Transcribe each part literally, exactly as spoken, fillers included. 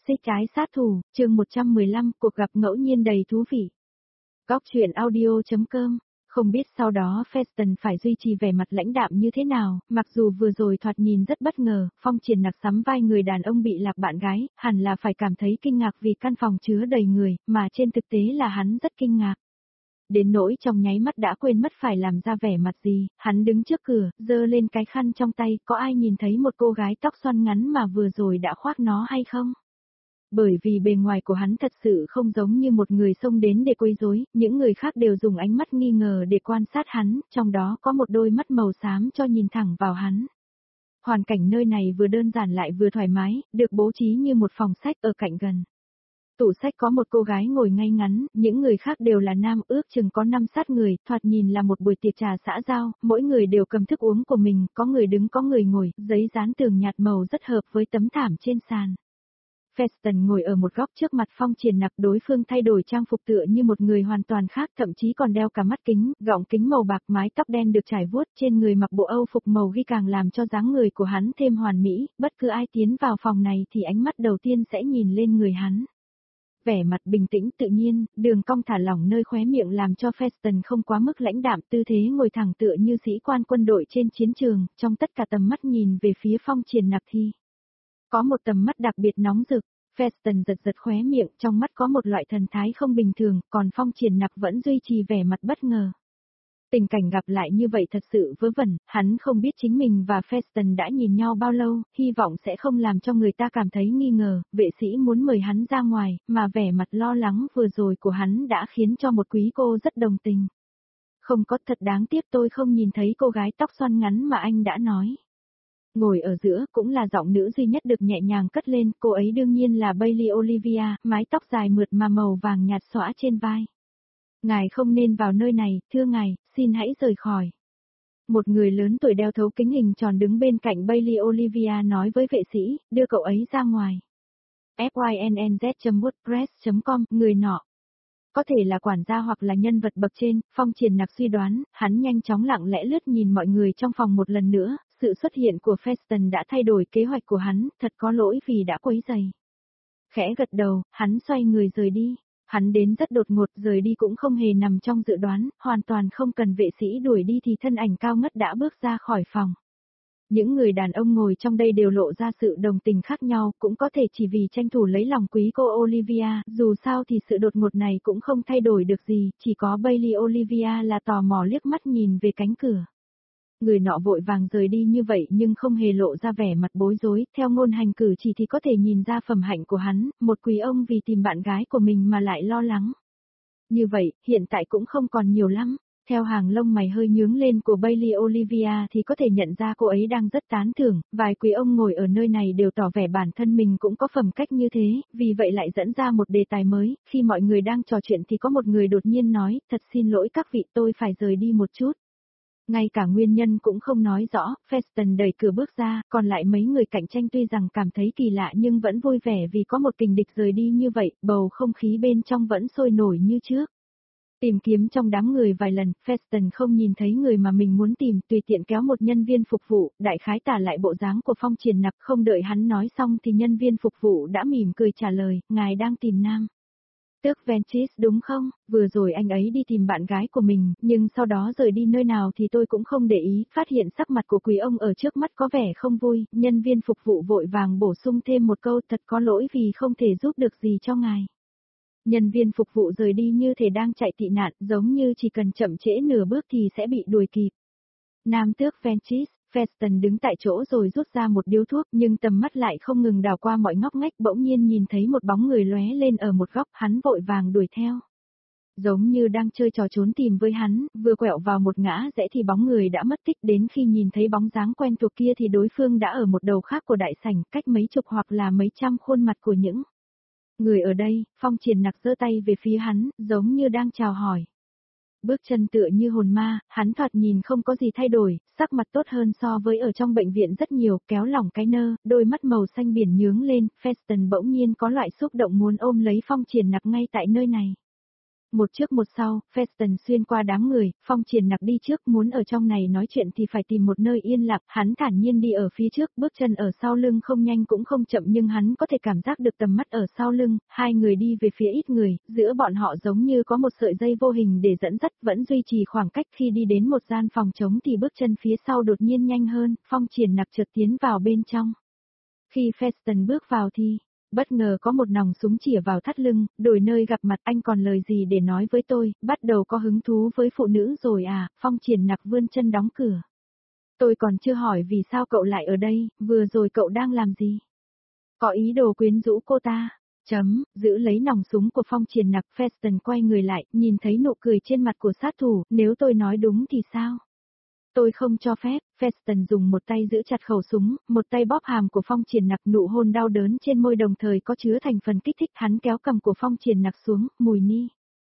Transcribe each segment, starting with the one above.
Xích trái sát thủ, chương một trăm mười lăm, cuộc gặp ngẫu nhiên đầy thú vị. Góc truyện audio.com. Không biết sau đó Feston phải duy trì vẻ mặt lãnh đạm như thế nào, mặc dù vừa rồi thoạt nhìn rất bất ngờ, Phong Triển Nặc sắm vai người đàn ông bị lạc bạn gái, hẳn là phải cảm thấy kinh ngạc vì căn phòng chứa đầy người, mà trên thực tế là hắn rất kinh ngạc. Đến nỗi trong nháy mắt đã quên mất phải làm ra vẻ mặt gì, hắn đứng trước cửa, giơ lên cái khăn trong tay, có ai nhìn thấy một cô gái tóc xoăn ngắn mà vừa rồi đã khoác nó hay không? Bởi vì bề ngoài của hắn thật sự không giống như một người xông đến để quấy rối, những người khác đều dùng ánh mắt nghi ngờ để quan sát hắn, trong đó có một đôi mắt màu xám cho nhìn thẳng vào hắn. Hoàn cảnh nơi này vừa đơn giản lại vừa thoải mái, được bố trí như một phòng sách ở cạnh gần. Tủ sách có một cô gái ngồi ngay ngắn, những người khác đều là nam, ước chừng có năm sát người, thoạt nhìn là một buổi tiệc trà xã giao, mỗi người đều cầm thức uống của mình, có người đứng có người ngồi, giấy dán tường nhạt màu rất hợp với tấm thảm trên sàn. Feston ngồi ở một góc trước mặt Phong Triển Nặc, đối phương thay đổi trang phục tựa như một người hoàn toàn khác, thậm chí còn đeo cả mắt kính, gọng kính màu bạc, mái tóc đen được trải vuốt, trên người mặc bộ Âu phục màu ghi càng làm cho dáng người của hắn thêm hoàn mỹ, bất cứ ai tiến vào phòng này thì ánh mắt đầu tiên sẽ nhìn lên người hắn. Vẻ mặt bình tĩnh tự nhiên, đường cong thả lỏng nơi khóe miệng làm cho Feston không quá mức lãnh đạm, tư thế ngồi thẳng tựa như sĩ quan quân đội trên chiến trường, trong tất cả tầm mắt nhìn về phía Phong Triển Nặc thì có một tầm mắt đặc biệt nóng rực. Feston giật giật khóe miệng, trong mắt có một loại thần thái không bình thường, còn Phong Triển Nặc vẫn duy trì vẻ mặt bất ngờ. Tình cảnh gặp lại như vậy thật sự vớ vẩn, hắn không biết chính mình và Feston đã nhìn nhau bao lâu, hy vọng sẽ không làm cho người ta cảm thấy nghi ngờ, vệ sĩ muốn mời hắn ra ngoài, mà vẻ mặt lo lắng vừa rồi của hắn đã khiến cho một quý cô rất đồng tình. Không có, thật đáng tiếc tôi không nhìn thấy cô gái tóc xoăn ngắn mà anh đã nói. Ngồi ở giữa cũng là giọng nữ duy nhất được nhẹ nhàng cất lên, cô ấy đương nhiên là Bailey Olivia, mái tóc dài mượt mà màu vàng nhạt xõa trên vai. Ngài không nên vào nơi này, thưa ngài, xin hãy rời khỏi. Một người lớn tuổi đeo thấu kính hình tròn đứng bên cạnh Bailey Olivia nói với vệ sĩ, đưa cậu ấy ra ngoài. fynnz chấm wordpress chấm com, người nọ. Có thể là quản gia hoặc là nhân vật bậc trên, Phong Triển Nặc suy đoán, hắn nhanh chóng lặng lẽ lướt nhìn mọi người trong phòng một lần nữa, sự xuất hiện của Feston đã thay đổi kế hoạch của hắn, thật có lỗi vì đã quấy rầy. Khẽ gật đầu, hắn xoay người rời đi. Hắn đến rất đột ngột, rời đi cũng không hề nằm trong dự đoán, hoàn toàn không cần vệ sĩ đuổi đi thì thân ảnh cao ngất đã bước ra khỏi phòng. Những người đàn ông ngồi trong đây đều lộ ra sự đồng tình khác nhau, cũng có thể chỉ vì tranh thủ lấy lòng quý cô Olivia, dù sao thì sự đột ngột này cũng không thay đổi được gì, chỉ có Bailey Olivia là tò mò liếc mắt nhìn về cánh cửa. Người nọ vội vàng rời đi như vậy nhưng không hề lộ ra vẻ mặt bối rối, theo ngôn hành cử chỉ thì có thể nhìn ra phẩm hạnh của hắn, một quý ông vì tìm bạn gái của mình mà lại lo lắng. Như vậy, hiện tại cũng không còn nhiều lắm. Theo hàng lông mày hơi nhướng lên của Bailey Olivia thì có thể nhận ra cô ấy đang rất tán thưởng, vài quý ông ngồi ở nơi này đều tỏ vẻ bản thân mình cũng có phẩm cách như thế, vì vậy lại dẫn ra một đề tài mới, khi mọi người đang trò chuyện thì có một người đột nhiên nói, thật xin lỗi các vị, tôi phải rời đi một chút. Ngay cả nguyên nhân cũng không nói rõ, Feston đẩy cửa bước ra, còn lại mấy người cạnh tranh tuy rằng cảm thấy kỳ lạ nhưng vẫn vui vẻ vì có một kình địch rời đi như vậy, bầu không khí bên trong vẫn sôi nổi như trước. Tìm kiếm trong đám người vài lần, Feston không nhìn thấy người mà mình muốn tìm, tùy tiện kéo một nhân viên phục vụ, đại khái tả lại bộ dáng của Phong Triển Nặc, không đợi hắn nói xong thì nhân viên phục vụ đã mỉm cười trả lời, ngài đang tìm nam tước Ventis đúng không? Vừa rồi anh ấy đi tìm bạn gái của mình, nhưng sau đó rời đi nơi nào thì tôi cũng không để ý, phát hiện sắc mặt của quý ông ở trước mắt có vẻ không vui, nhân viên phục vụ vội vàng bổ sung thêm một câu, thật có lỗi vì không thể giúp được gì cho ngài. Nhân viên phục vụ rời đi như thể đang chạy tị nạn, giống như chỉ cần chậm trễ nửa bước thì sẽ bị đuổi kịp. Nam tước Ventis, Feston đứng tại chỗ rồi rút ra một điếu thuốc nhưng tầm mắt lại không ngừng đảo qua mọi ngóc ngách, bỗng nhiên nhìn thấy một bóng người lóe lên ở một góc, hắn vội vàng đuổi theo. Giống như đang chơi trò trốn tìm với hắn, vừa quẹo vào một ngã rẽ thì bóng người đã mất tích, đến khi nhìn thấy bóng dáng quen thuộc kia thì đối phương đã ở một đầu khác của đại sảnh, cách mấy chục hoặc là mấy trăm khuôn mặt của những người ở đây. Phong Triển Nặc giơ tay về phía hắn, giống như đang chào hỏi. Bước chân tựa như hồn ma, hắn thoạt nhìn không có gì thay đổi, sắc mặt tốt hơn so với ở trong bệnh viện rất nhiều, kéo lỏng cái nơ, đôi mắt màu xanh biển nhướng lên, Feston bỗng nhiên có loại xúc động muốn ôm lấy Phong Triển Nặc ngay tại nơi này. Một trước một sau, Feston xuyên qua đám người, Phong Triển Nặc đi trước, muốn ở trong này nói chuyện thì phải tìm một nơi yên lặng, hắn thản nhiên đi ở phía trước, bước chân ở sau lưng không nhanh cũng không chậm nhưng hắn có thể cảm giác được tầm mắt ở sau lưng, hai người đi về phía ít người, giữa bọn họ giống như có một sợi dây vô hình để dẫn dắt, vẫn duy trì khoảng cách. Khi đi đến một gian phòng trống thì bước chân phía sau đột nhiên nhanh hơn, Phong Triển Nặc chợt tiến vào bên trong. Khi Feston bước vào thì bất ngờ có một nòng súng chĩa vào thắt lưng, đổi nơi gặp mặt, anh còn lời gì để nói với tôi, bắt đầu có hứng thú với phụ nữ rồi à? Phong Triển Nặc vươn chân đóng cửa. Tôi còn chưa hỏi vì sao cậu lại ở đây, vừa rồi cậu đang làm gì? Có ý đồ quyến rũ cô ta. Chấm, giữ lấy nòng súng của Phong Triển Nặc, Feston quay người lại, nhìn thấy nụ cười trên mặt của sát thủ, nếu tôi nói đúng thì sao? Tôi không cho phép. Feston dùng một tay giữ chặt khẩu súng, một tay bóp hàm của Phong Triển Nặc, nụ hôn đau đớn trên môi đồng thời có chứa thành phần kích thích. Hắn kéo cầm của Phong Triển Nặc xuống, mùi ni.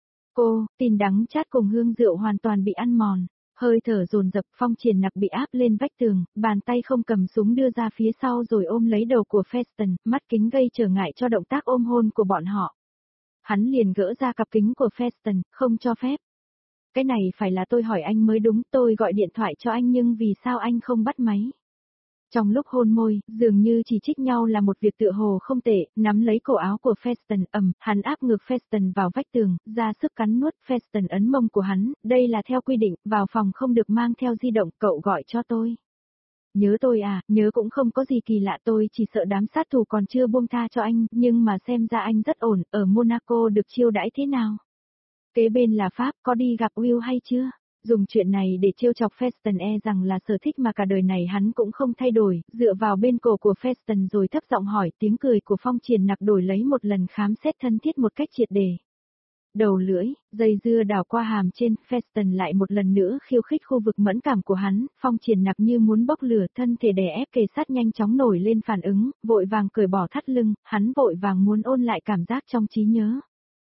Cô, tin đắng chát cùng hương rượu hoàn toàn bị ăn mòn. Hơi thở dồn dập, Phong Triển Nặc bị áp lên vách tường, bàn tay không cầm súng đưa ra phía sau rồi ôm lấy đầu của Feston, mắt kính gây trở ngại cho động tác ôm hôn của bọn họ. Hắn liền gỡ ra cặp kính của Feston, không cho phép. Cái này phải là tôi hỏi anh mới đúng, tôi gọi điện thoại cho anh nhưng vì sao anh không bắt máy? Trong lúc hôn môi, dường như chỉ trích nhau là một việc tựa hồ không tệ, nắm lấy cổ áo của Feston, ầm, hắn áp ngược Feston vào vách tường, ra sức cắn nuốt. Feston ấn mông của hắn, đây là theo quy định, vào phòng không được mang theo di động, cậu gọi cho tôi. Nhớ tôi à, nhớ cũng không có gì kỳ lạ, tôi chỉ sợ đám sát thủ còn chưa buông tha cho anh, nhưng mà xem ra anh rất ổn, ở Monaco được chiêu đãi thế nào? Kế bên là Pháp, có đi gặp Will hay chưa? Dùng chuyện này để trêu chọc Feston e rằng là sở thích mà cả đời này hắn cũng không thay đổi, dựa vào bên cổ của Feston rồi thấp giọng hỏi. Tiếng cười của Phong Triển Nặc đổi lấy một lần khám xét thân thiết một cách triệt để. Đầu lưỡi, dây dưa đào qua hàm trên, Feston lại một lần nữa khiêu khích khu vực mẫn cảm của hắn. Phong Triển Nặc như muốn bốc lửa, thân thể đè ép kề sát nhanh chóng nổi lên phản ứng, vội vàng cởi bỏ thắt lưng, hắn vội vàng muốn ôn lại cảm giác trong trí nhớ.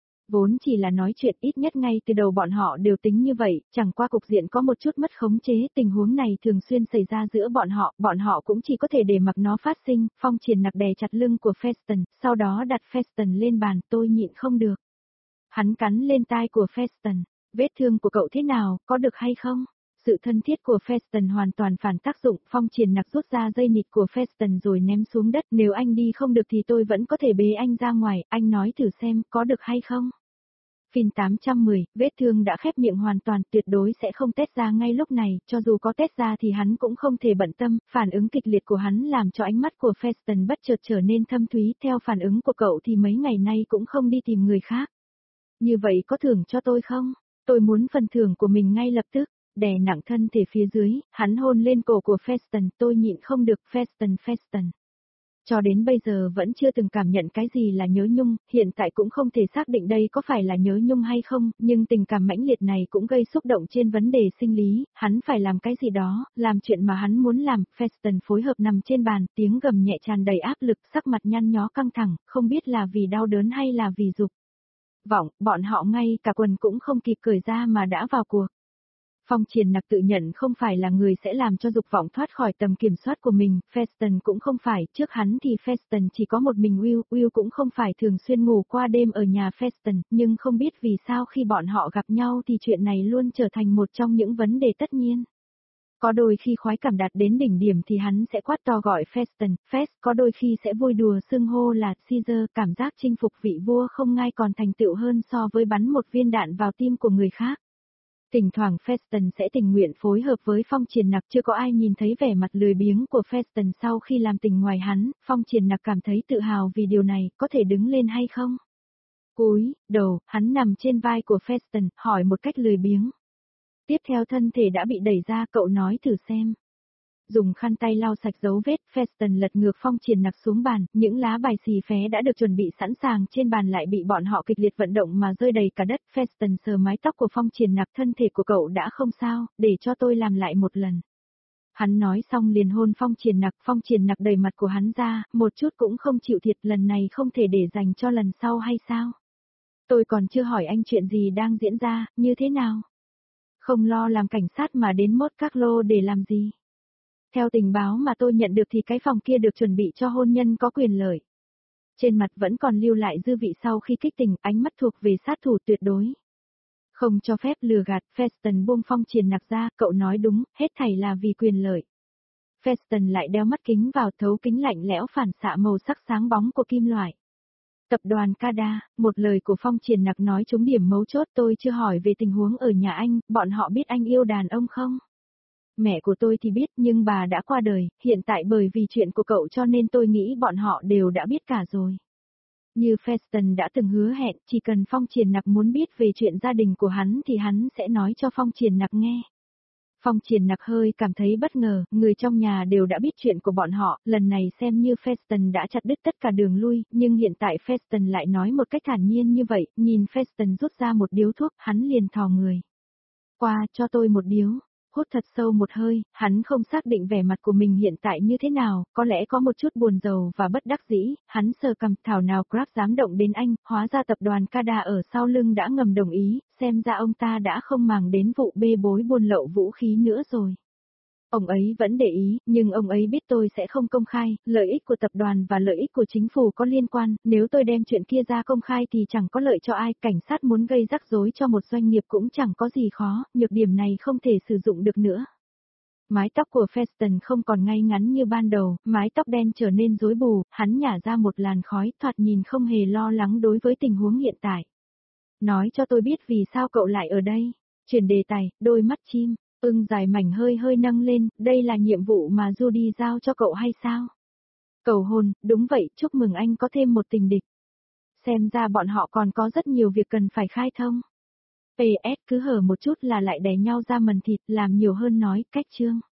Vốn chỉ là nói chuyện, ít nhất ngay từ đầu bọn họ đều tính như vậy, chẳng qua cục diện có một chút mất khống chế, tình huống này thường xuyên xảy ra giữa bọn họ, bọn họ cũng chỉ có thể để mặc nó phát sinh. Phong Triển Nặc đè chặt lưng của Feston, sau đó đặt Feston lên bàn, tôi nhịn không được. Hắn cắn lên tai của Feston, vết thương của cậu thế nào, có được hay không? Sự thân thiết của Feston hoàn toàn phản tác dụng, Phong Triển Nặc rút ra dây nịt của Feston rồi ném xuống đất, nếu anh đi không được thì tôi vẫn có thể bế anh ra ngoài, anh nói thử xem, có được hay không? Phim tám trăm mười, vết thương đã khép miệng hoàn toàn, tuyệt đối sẽ không tét ra ngay lúc này, cho dù có tét ra thì hắn cũng không thể bận tâm, phản ứng kịch liệt của hắn làm cho ánh mắt của Feston bất chợt trở nên thâm thúy, theo phản ứng của cậu thì mấy ngày nay cũng không đi tìm người khác. Như vậy có thưởng cho tôi không? Tôi muốn phần thưởng của mình ngay lập tức. Đè nặng thân thể phía dưới, hắn hôn lên cổ của Feston, tôi nhịn không được. Feston Feston. Cho đến bây giờ vẫn chưa từng cảm nhận cái gì là nhớ nhung, hiện tại cũng không thể xác định đây có phải là nhớ nhung hay không, nhưng tình cảm mãnh liệt này cũng gây xúc động trên vấn đề sinh lý, hắn phải làm cái gì đó, làm chuyện mà hắn muốn làm. Feston phối hợp nằm trên bàn, tiếng gầm nhẹ tràn đầy áp lực, sắc mặt nhăn nhó căng thẳng, không biết là vì đau đớn hay là vì dục vọng, bọn họ ngay cả quần cũng không kịp cởi ra mà đã vào cuộc. Phong Triển Nặc tự nhận không phải là người sẽ làm cho dục vọng thoát khỏi tầm kiểm soát của mình, Feston cũng không phải, trước hắn thì Feston chỉ có một mình Will, Will cũng không phải thường xuyên ngủ qua đêm ở nhà Feston, nhưng không biết vì sao khi bọn họ gặp nhau thì chuyện này luôn trở thành một trong những vấn đề tất nhiên. Có đôi khi khoái cảm đạt đến đỉnh điểm thì hắn sẽ quát to gọi Feston, Fest, có đôi khi sẽ vui đùa xưng hô là Caesar, cảm giác chinh phục vị vua không ngai còn thành tựu hơn so với bắn một viên đạn vào tim của người khác. Thỉnh thoảng Feston sẽ tình nguyện phối hợp với Phong Triển Nặc, chưa có ai nhìn thấy vẻ mặt lười biếng của Feston sau khi làm tình ngoài hắn, Phong Triển Nặc cảm thấy tự hào vì điều này, có thể đứng lên hay không? Cúi đầu, hắn nằm trên vai của Feston, hỏi một cách lười biếng. Tiếp theo thân thể đã bị đẩy ra, cậu nói thử xem. Dùng khăn tay lau sạch dấu vết, Feston lật ngược Phong Triển Nặc xuống bàn, những lá bài xì phé đã được chuẩn bị sẵn sàng trên bàn lại bị bọn họ kịch liệt vận động mà rơi đầy cả đất. Feston sờ mái tóc của Phong Triển Nặc, thân thể của cậu đã không sao, để cho tôi làm lại một lần. Hắn nói xong liền hôn Phong Triển Nặc, Phong Triển Nặc đẩy mặt của hắn ra, một chút cũng không chịu thiệt, lần này không thể để dành cho lần sau hay sao? Tôi còn chưa hỏi anh chuyện gì đang diễn ra, như thế nào? Không lo làm cảnh sát mà đến Monte Carlo để làm gì? Theo tình báo mà tôi nhận được thì cái phòng kia được chuẩn bị cho hôn nhân có quyền lợi. Trên mặt vẫn còn lưu lại dư vị sau khi kích tình, ánh mắt thuộc về sát thủ tuyệt đối. Không cho phép lừa gạt, Feston buông Phong Triển Nặc ra, cậu nói đúng, hết thảy là vì quyền lợi. Feston lại đeo mắt kính vào, thấu kính lạnh lẽo phản xạ màu sắc sáng bóng của kim loại. Tập đoàn Cada, một lời của Phong Triển Nặc nói trúng điểm mấu chốt, tôi chưa hỏi về tình huống ở nhà anh, bọn họ biết anh yêu đàn ông không? Mẹ của tôi thì biết nhưng bà đã qua đời, hiện tại bởi vì chuyện của cậu cho nên tôi nghĩ bọn họ đều đã biết cả rồi. Như Feston đã từng hứa hẹn, chỉ cần Phong Triển Nặc muốn biết về chuyện gia đình của hắn thì hắn sẽ nói cho Phong Triển Nặc nghe. Phong Triển Nặc hơi cảm thấy bất ngờ, người trong nhà đều đã biết chuyện của bọn họ, lần này xem như Feston đã chặt đứt tất cả đường lui, nhưng hiện tại Feston lại nói một cách thản nhiên như vậy, nhìn Feston rút ra một điếu thuốc, hắn liền thò người. Qua, cho tôi một điếu. Hút thật sâu một hơi, hắn không xác định vẻ mặt của mình hiện tại như thế nào, có lẽ có một chút buồn rầu và bất đắc dĩ, hắn sờ cằm, thảo nào Grab dám động đến anh, hóa ra tập đoàn Cada ở sau lưng đã ngầm đồng ý, xem ra ông ta đã không màng đến vụ bê bối buôn lậu vũ khí nữa rồi. Ông ấy vẫn để ý, nhưng ông ấy biết tôi sẽ không công khai, lợi ích của tập đoàn và lợi ích của chính phủ có liên quan, nếu tôi đem chuyện kia ra công khai thì chẳng có lợi cho ai, cảnh sát muốn gây rắc rối cho một doanh nghiệp cũng chẳng có gì khó, nhược điểm này không thể sử dụng được nữa. Mái tóc của Feston không còn ngay ngắn như ban đầu, mái tóc đen trở nên rối bù, hắn nhả ra một làn khói, thoạt nhìn không hề lo lắng đối với tình huống hiện tại. Nói cho tôi biết vì sao cậu lại ở đây. Chuyển đề tài, đôi mắt chim. Ưng dài mảnh hơi hơi nâng lên, đây là nhiệm vụ mà Judy giao cho cậu hay sao? Cầu hôn, đúng vậy, chúc mừng anh có thêm một tình địch. Xem ra bọn họ còn có rất nhiều việc cần phải khai thông. pê ét cứ hở một chút là lại đè nhau ra mần thịt, làm nhiều hơn nói, cách chương.